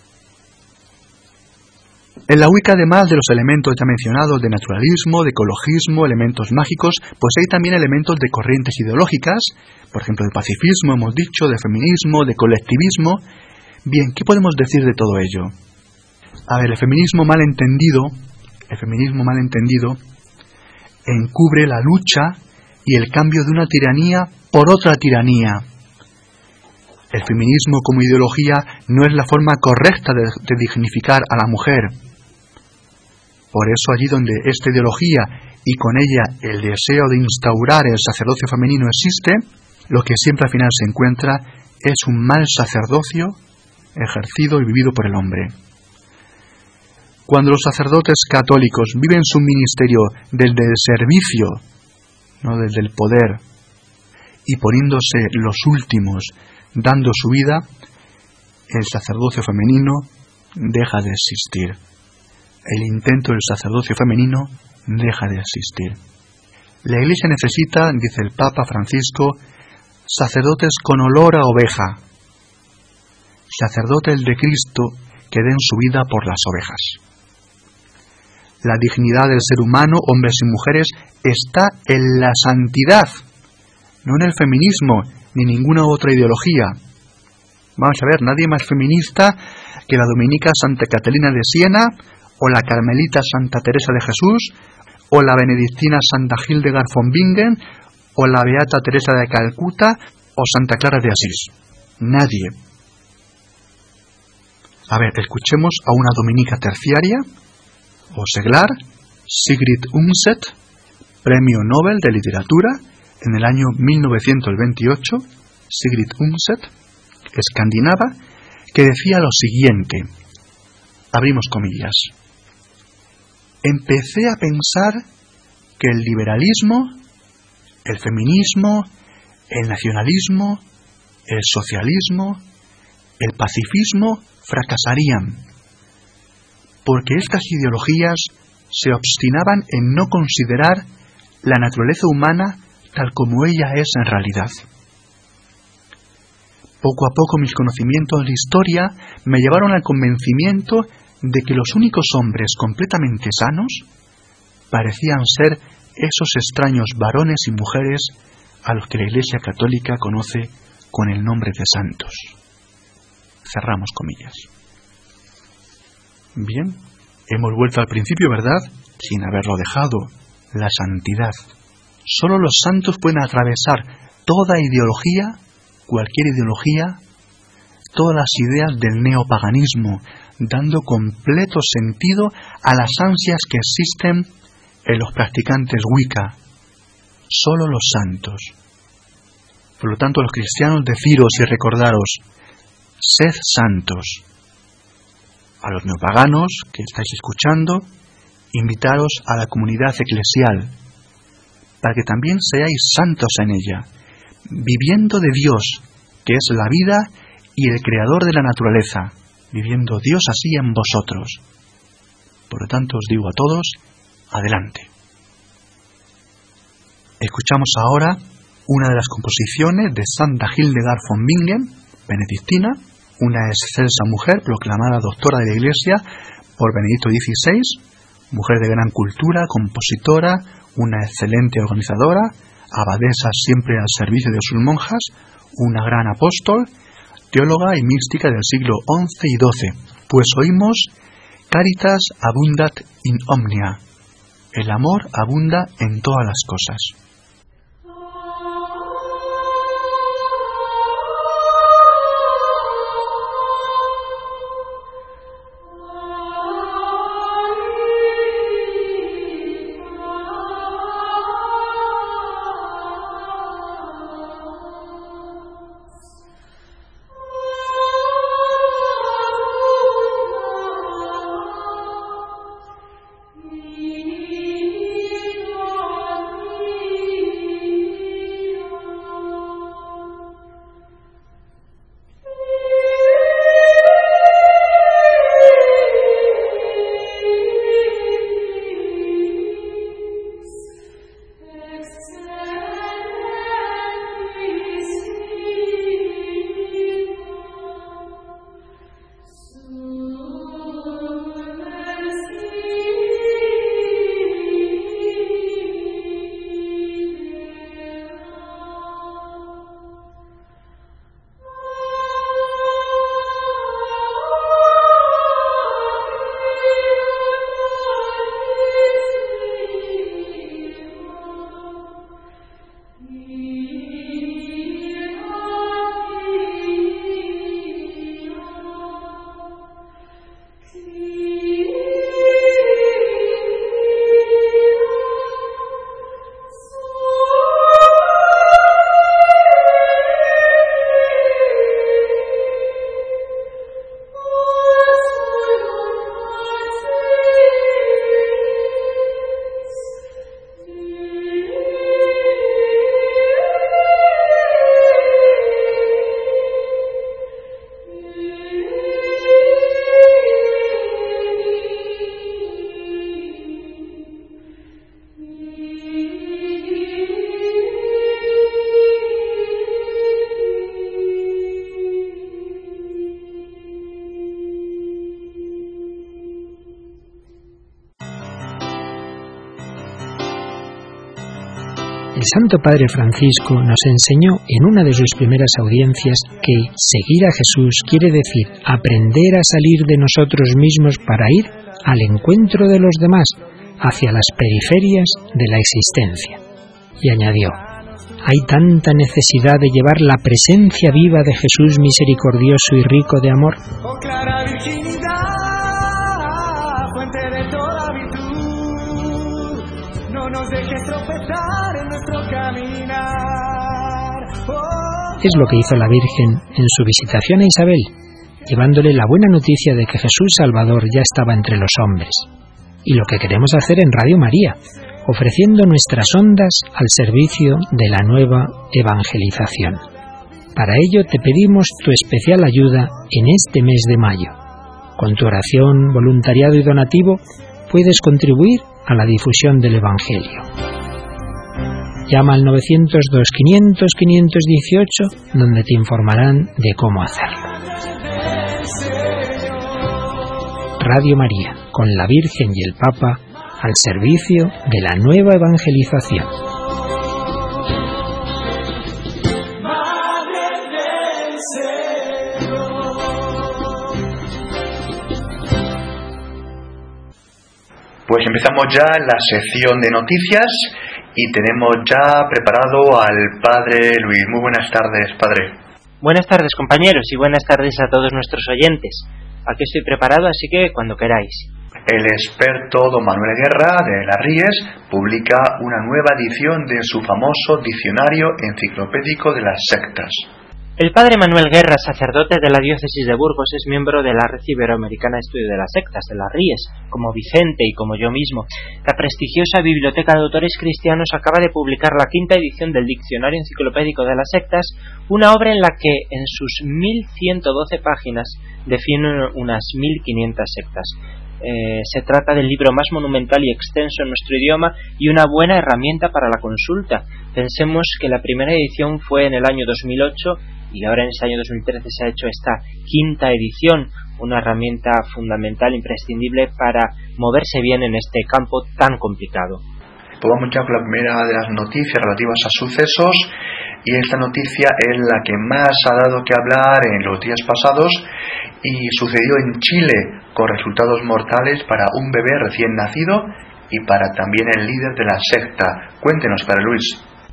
En la Wicca, además de los elementos ya mencionados de naturalismo, de ecologismo, elementos mágicos, pues hay también elementos de corrientes ideológicas, por ejemplo, de pacifismo, hemos dicho, de feminismo, de colectivismo. Bien, ¿qué podemos decir de todo ello? A ver, el feminismo mal entendido encubre la lucha y el cambio de una tiranía por otra tiranía. El feminismo como ideología no es la forma correcta de dignificar a la mujer. Por eso allí donde esta ideología y con ella el deseo de instaurar el sacerdocio femenino existe, lo que siempre al final se encuentra es un mal sacerdocio ejercido y vivido por el hombre. Cuando los sacerdotes católicos viven su ministerio desde el servicio, no desde el poder, y poniéndose los últimos, dando su vida, el sacerdocio femenino deja de existir. El intento del sacerdocio femenino deja de existir. La Iglesia necesita, dice el Papa Francisco, sacerdotes con olor a oveja, sacerdotes de Cristo que den su vida por las ovejas. La dignidad del ser humano, hombres y mujeres, está en la santidad, no en el feminismo ni ninguna otra ideología. Vamos a ver, nadie más feminista que la dominica Santa Catalina de Siena, o la carmelita Santa Teresa de Jesús, o la benedictina Santa Hildegard von Bingen, o la beata Teresa de Calcuta, o Santa Clara de Asís. Nadie. A ver, escuchemos a una dominica terciaria, o seglar, Sigrid Undset, Premio Nobel de Literatura, en el año 1928, Sigrid Undset, escandinava, que decía lo siguiente, abrimos comillas: empecé a pensar que el liberalismo, el feminismo, el nacionalismo, el socialismo, el pacifismo fracasarían, porque estas ideologías se obstinaban en no considerar la naturaleza humana tal como ella es en realidad. Poco a poco mis conocimientos de historia me llevaron al convencimiento de que los únicos hombres completamente sanos parecían ser esos extraños varones y mujeres a los que la Iglesia Católica conoce con el nombre de santos. Cerramos comillas. Bien, hemos vuelto al principio, ¿verdad? Sin haberlo dejado, la santidad. Solo los santos pueden atravesar toda ideología, cualquier ideología, todas las ideas del neopaganismo, dando completo sentido a las ansias que existen en los practicantes Wicca. Solo los santos. Por lo tanto, los cristianos, deciros y recordaros, sed santos. A los neopaganos que estáis escuchando, invitaros a la comunidad eclesial, para que también seáis santos en ella, viviendo de Dios, que es la vida y el creador de la naturaleza, viviendo Dios así en vosotros. Por lo tanto, os digo a todos, adelante. Escuchamos ahora una de las composiciones de Santa Hildegard von Bingen, benedictina, una excelsa mujer proclamada doctora de la Iglesia por Benedicto XVI, mujer de gran cultura, compositora, una excelente organizadora, abadesa siempre al servicio de sus monjas, una gran apóstol, teóloga y mística del siglo XI y XII. Pues oímos Caritas abundat in omnia, el amor abunda en todas las cosas. El Santo Padre Francisco nos enseñó en una de sus primeras audiencias que seguir a Jesús quiere decir aprender a salir de nosotros mismos para ir al encuentro de los demás, hacia las periferias de la existencia. Y añadió: hay tanta necesidad de llevar la presencia viva de Jesús misericordioso y rico de amor. Oh clara virginidad, fuente de toda virtud, no nos dejes tropezar en nuestro caminar. Es lo que hizo la Virgen en su visitación a Isabel, llevándole la buena noticia de que Jesús Salvador ya estaba entre los hombres. Y lo que queremos hacer en Radio María, ofreciendo nuestras ondas al servicio de la nueva evangelización. Para ello te pedimos tu especial ayuda en este mes de mayo. Con tu oración, voluntariado y donativo puedes contribuir a la difusión del Evangelio. Llama al 902-500-518, donde te informarán de cómo hacerlo. Radio María, con la Virgen y el Papa, al servicio de la nueva evangelización. Pues empezamos ya la sección de noticias y tenemos ya preparado al Padre Luis. Muy buenas tardes, Padre. Buenas tardes, compañeros, y buenas tardes a todos nuestros oyentes. Aquí estoy preparado, así que cuando queráis. El experto don Manuel Guerra de las Ríes publica una nueva edición de su famoso diccionario enciclopédico de las sectas. El padre Manuel Guerra, sacerdote de la diócesis de Burgos, es miembro de la Red Iberoamericana de Estudio de las Sectas, de las Ríes, como Vicente y como yo mismo. La prestigiosa Biblioteca de Autores Cristianos acaba de publicar la 5ª edición del Diccionario Enciclopédico de las Sectas, una obra en la que, en sus 1112 páginas, define unas 1500 sectas. Se trata del libro más monumental y extenso en nuestro idioma y una buena herramienta para la consulta. Pensemos que la primera edición fue en el año 2008 y ahora en este año 2013 se ha hecho esta 5ª edición, una herramienta fundamental, imprescindible para moverse bien en este campo tan complicado. Pues vamos ya con la primera de las noticias relativas a sucesos, y esta noticia es la que más ha dado que hablar en los días pasados y sucedió en Chile, con resultados mortales para un bebé recién nacido y para también el líder de la secta. Cuéntenos, Padre Luis.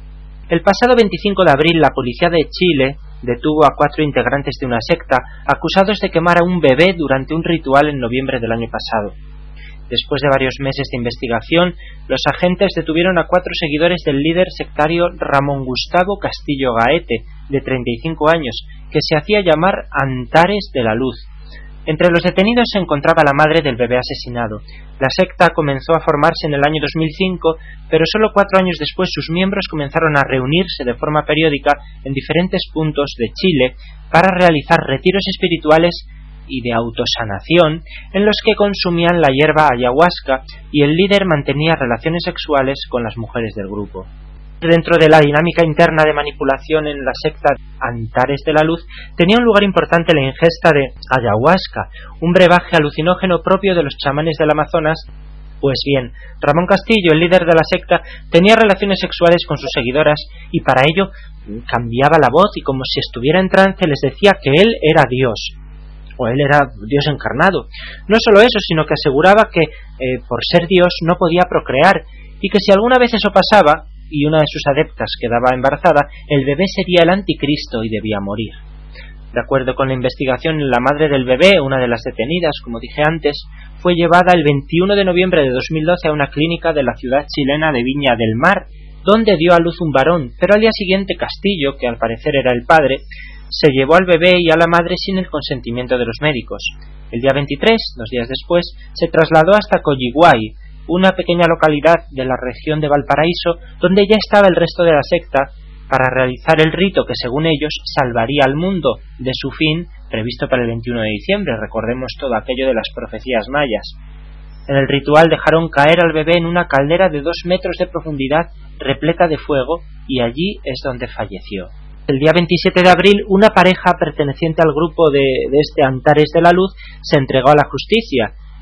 El pasado 25 de abril la policía de Chile detuvo a 4 integrantes de una secta acusados de quemar a un bebé durante un ritual en noviembre del año pasado. Después de varios meses de investigación, los agentes detuvieron a 4 seguidores del líder sectario Ramón Gustavo Castillo Gaete, de 35 años, que se hacía llamar Antares de la Luz. Entre los detenidos se encontraba la madre del bebé asesinado. La secta comenzó a formarse en el año 2005, pero solo 4 años después sus miembros comenzaron a reunirse de forma periódica en diferentes puntos de Chile para realizar retiros espirituales y de autosanación en los que consumían la hierba ayahuasca y el líder mantenía relaciones sexuales con las mujeres del grupo. Dentro de la dinámica interna de manipulación en la secta Antares de la Luz tenía un lugar importante la ingesta de ayahuasca, un brebaje alucinógeno propio de los chamanes del Amazonas. Pues bien, Ramón Castillo, el líder de la secta, tenía relaciones sexuales con sus seguidoras y para ello cambiaba la voz y como si estuviera en trance les decía que él era Dios, o él era Dios encarnado. No solo eso, sino que aseguraba que por ser Dios no podía procrear y que si alguna vez eso pasaba y una de sus adeptas quedaba embarazada, el bebé sería el anticristo y debía morir. De acuerdo con la investigación, la madre del bebé, una de las detenidas, como dije antes, fue llevada el 21 de noviembre de 2012 a una clínica de la ciudad chilena de Viña del Mar, donde dio a luz un varón, pero al día siguiente Castillo, que al parecer era el padre, se llevó al bebé y a la madre sin el consentimiento de los médicos. El día 23, 2 días después, se trasladó hasta Coyhaique, una pequeña localidad de la región de Valparaíso, donde ya estaba el resto de la secta, para realizar el rito que, según ellos, salvaría al mundo de su fin, previsto para el 21 de diciembre. Recordemos todo aquello de las profecías mayas. En el ritual dejaron caer al bebé en una caldera de 2 metros de profundidad, repleta de fuego, y allí es donde falleció. El día 27 de abril, una pareja perteneciente al grupo de este Antares de la Luz se entregó a la justicia.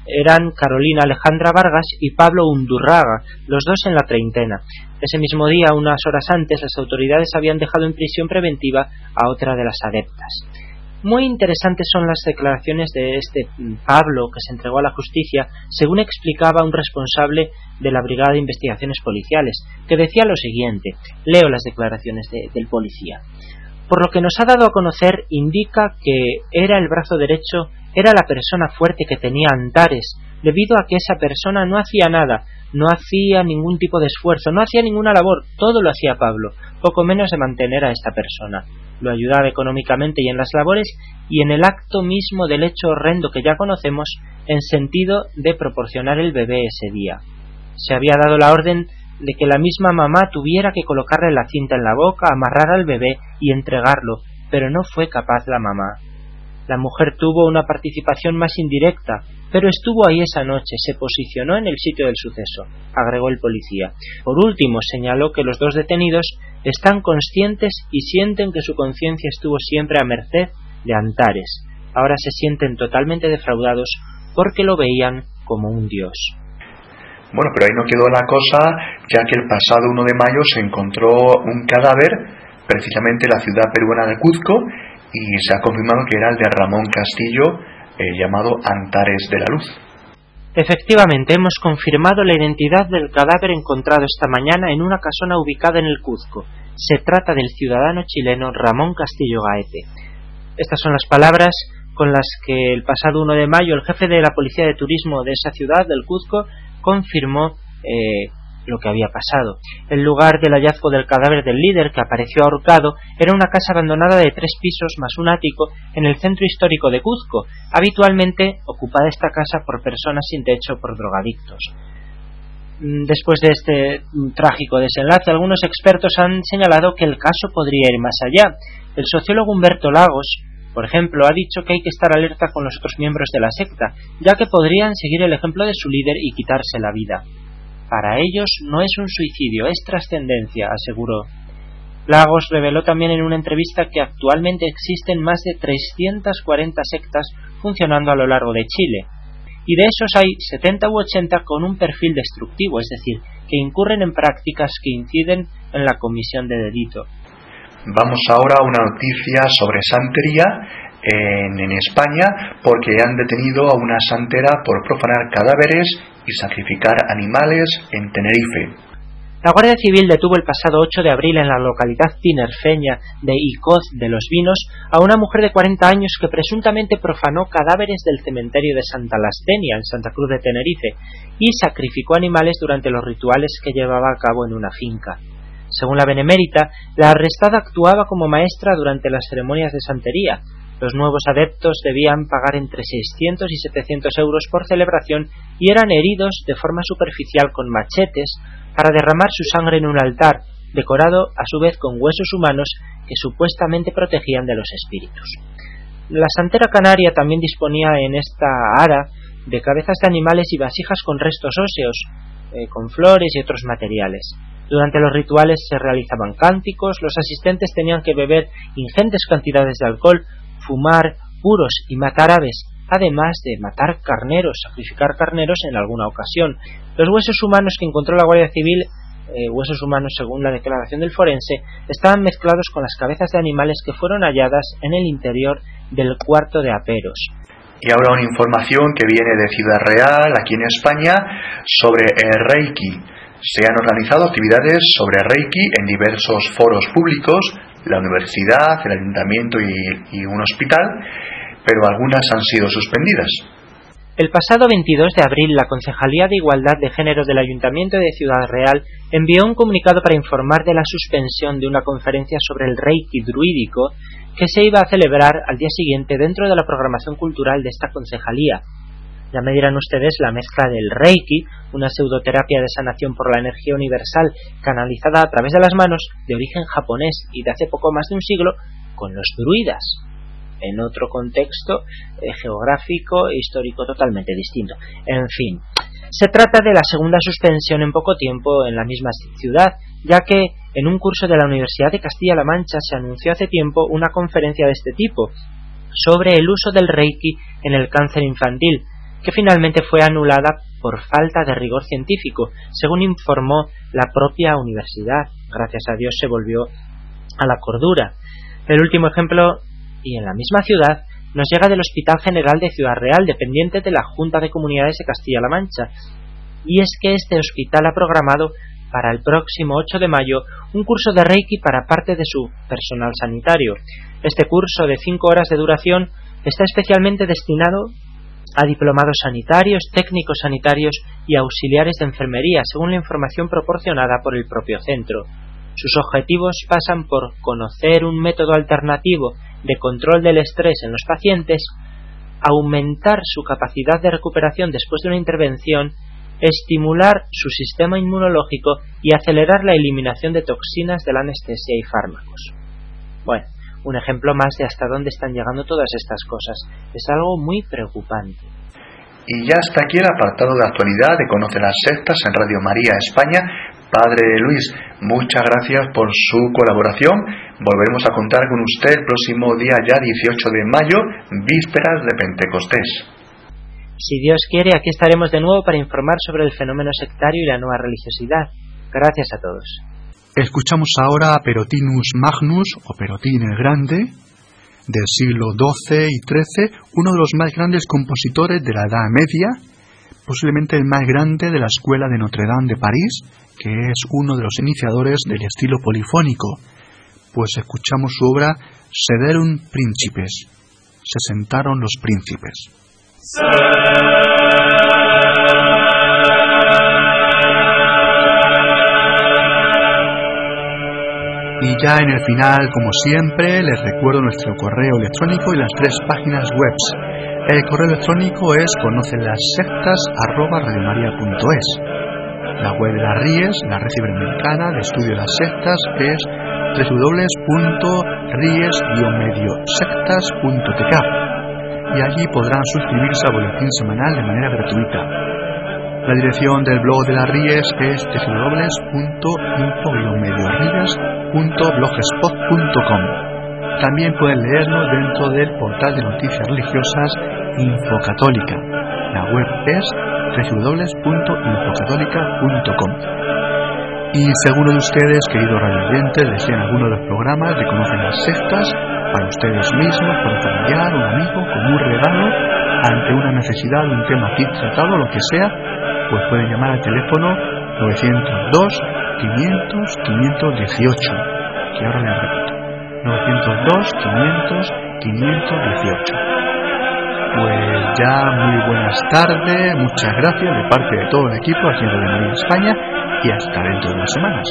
eran Carolina Alejandra Vargas y Pablo Undurraga, los dos en la treintena. Ese mismo día, unas horas antes, las autoridades habían dejado en prisión preventiva a otra de las adeptas. Muy interesantes son las declaraciones de este Pablo, que se entregó a la justicia, según explicaba un responsable de la Brigada de Investigaciones Policiales, que decía lo siguiente. Leo las declaraciones del policía. Por lo que nos ha dado a conocer, indica que era el brazo derecho, era la persona fuerte que tenía Antares, debido a que esa persona no hacía nada, no hacía ningún tipo de esfuerzo, no hacía ninguna labor, todo lo hacía Pablo, poco menos de mantener a esta persona. Lo ayudaba económicamente y en las labores, y en el acto mismo del hecho horrendo que ya conocemos, en sentido de proporcionar el bebé ese día. Se había dado la orden de que la misma mamá tuviera que colocarle la cinta en la boca, amarrar al bebé y entregarlo, pero no fue capaz la mamá. La mujer tuvo una participación más indirecta, pero estuvo ahí esa noche, se posicionó en el sitio del suceso, agregó el policía. Por último, señaló que los dos detenidos están conscientes y sienten que su conciencia estuvo siempre a merced de Antares. Ahora se sienten totalmente defraudados porque lo veían como un dios. Bueno, pero ahí no quedó la cosa, ya que el pasado 1 de mayo se encontró un cadáver, precisamente en la ciudad peruana de Cuzco, y se ha confirmado que era el de Ramón Castillo, llamado Antares de la Luz. Efectivamente, hemos confirmado la identidad del cadáver encontrado esta mañana en una casona ubicada en el Cuzco. Se trata del ciudadano chileno Ramón Castillo Gaete. Estas son las palabras con las que el pasado 1 de mayo el jefe de la Policía de Turismo de esa ciudad, del Cuzco, confirmó lo que había pasado. El lugar del hallazgo del cadáver del líder, que apareció ahorcado, era una casa abandonada de 3 pisos más un ático en el centro histórico de Cuzco, habitualmente ocupada esta casa por personas sin techo o por drogadictos. Después de este trágico desenlace, algunos expertos han señalado que el caso podría ir más allá. El sociólogo Humberto Lagos, por ejemplo, ha dicho que hay que estar alerta con los otros miembros de la secta, ya que podrían seguir el ejemplo de su líder y quitarse la vida. Para ellos no es un suicidio, es trascendencia, aseguró. Lagos reveló también en una entrevista que actualmente existen más de 340 sectas funcionando a lo largo de Chile, y de esos hay 70 u 80 con un perfil destructivo, es decir, que incurren en prácticas que inciden en la comisión de delito. Vamos ahora a una noticia sobre santería en España, porque han detenido a una santera por profanar cadáveres y sacrificar animales en Tenerife. La Guardia Civil detuvo el pasado 8 de abril en la localidad tinerfeña de Icoz de los Vinos a una mujer de 40 años que presuntamente profanó cadáveres del cementerio de Santa Lastenia, en Santa Cruz de Tenerife, y sacrificó animales durante los rituales que llevaba a cabo en una finca. Según la Benemérita, la arrestada actuaba como maestra durante las ceremonias de santería. Los nuevos adeptos debían pagar entre 600 y 700 euros por celebración y eran heridos de forma superficial con machetes para derramar su sangre en un altar, decorado a su vez con huesos humanos que supuestamente protegían de los espíritus. La santera canaria también disponía en esta ara de cabezas de animales y vasijas con restos óseos, con flores y otros materiales. Durante los rituales se realizaban cánticos, los asistentes tenían que beber ingentes cantidades de alcohol, fumar puros y matar aves, además de matar carneros, sacrificar carneros en alguna ocasión. Los huesos humanos que encontró la Guardia Civil, huesos humanos según la declaración del forense, estaban mezclados con las cabezas de animales que fueron halladas en el interior del cuarto de aperos. Y ahora una información que viene de Ciudad Real, aquí en España, sobre el Reiki. Se han organizado actividades sobre Reiki en diversos foros públicos, la universidad, el ayuntamiento y un hospital, pero algunas han sido suspendidas. El pasado 22 de abril, la Concejalía de Igualdad de Género del Ayuntamiento de Ciudad Real envió un comunicado para informar de la suspensión de una conferencia sobre el Reiki druídico que se iba a celebrar al día siguiente dentro de la programación cultural de esta concejalía. Ya me dirán ustedes la mezcla del Reiki, una pseudoterapia de sanación por la energía universal canalizada a través de las manos, de origen japonés y de hace poco más de un siglo, con los druidas, en otro contexto geográfico e histórico totalmente distinto. En fin, se trata de la segunda suspensión en poco tiempo en la misma ciudad, ya que en un curso de la Universidad de Castilla-La Mancha se anunció hace tiempo una conferencia de este tipo sobre el uso del Reiki en el cáncer infantil, que finalmente fue anulada por falta de rigor científico, según informó la propia universidad. Gracias a Dios se volvió a la cordura. El último ejemplo, y en la misma ciudad, nos llega del Hospital General de Ciudad Real, dependiente de la Junta de Comunidades de Castilla-La Mancha, y es que este hospital ha programado para el próximo 8 de mayo un curso de Reiki para parte de su personal sanitario. Este curso de 5 horas de duración está especialmente destinado a diplomados sanitarios, técnicos sanitarios y auxiliares de enfermería, según la información proporcionada por el propio centro. Sus objetivos pasan por conocer un método alternativo de control del estrés en los pacientes, aumentar su capacidad de recuperación después de una intervención, estimular su sistema inmunológico y acelerar la eliminación de toxinas de la anestesia y fármacos. Bueno, un ejemplo más de hasta dónde están llegando todas estas cosas. Es algo muy preocupante. Y ya está aquí el apartado de actualidad de Conoce las Sectas en Radio María España. Padre Luis, muchas gracias por su colaboración. Volveremos a contar con usted el próximo día ya 18 de mayo, vísperas de Pentecostés. Si Dios quiere, aquí estaremos de nuevo para informar sobre el fenómeno sectario y la nueva religiosidad. Gracias a todos. Escuchamos ahora a Perotinus Magnus, o Perotín el Grande, del siglo XII y XIII, uno de los más grandes compositores de la Edad Media, posiblemente el más grande de la Escuela de Notre Dame de París, que es uno de los iniciadores del estilo polifónico. Pues escuchamos su obra Sederum Principes. Se sentaron los príncipes. Y ya en el final, como siempre, les recuerdo nuestro correo electrónico y las 3 páginas web. El correo electrónico es conocelasectas@radiomaria.es. La web de las RIES, la Red Iberoamericana de Estudio de las Sectas, es www.ries-sectas.tk, y allí podrán suscribirse al boletín semanal de manera gratuita. La dirección del blog de las RIES es www.info-mediorias.blogspot.com. También pueden leernos dentro del portal de noticias religiosas Infocatólica. La web es www.infocatólica.com. Y si alguno de ustedes, queridos radioyentes, desean alguno de los programas de Conocen las Sectas, para ustedes mismos, para un familiar, un amigo, como un regalo, ante una necesidad de un tema aquí tratado, lo que sea, pues pueden llamar al teléfono 902-500-518, que ahora les repito, 902-500-518. Pues ya muy buenas tardes, muchas gracias de parte de todo el equipo aquí en Radio María España, y hasta dentro de unas semanas.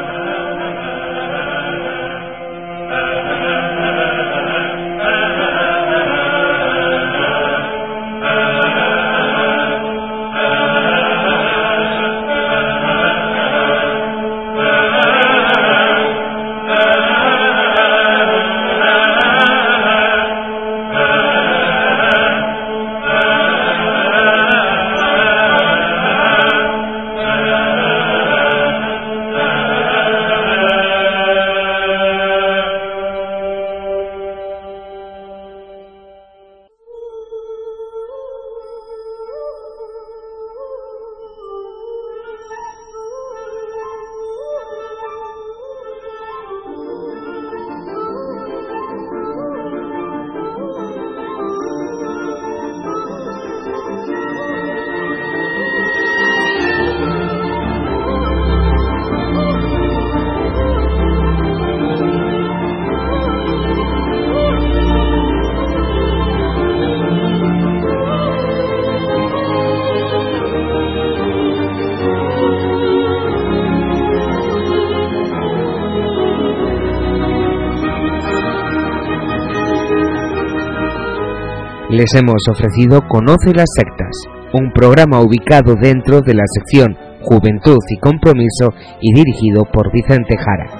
Les hemos ofrecido Conoce las Sectas, un programa ubicado dentro de la sección Juventud y Compromiso y dirigido por Vicente Jara.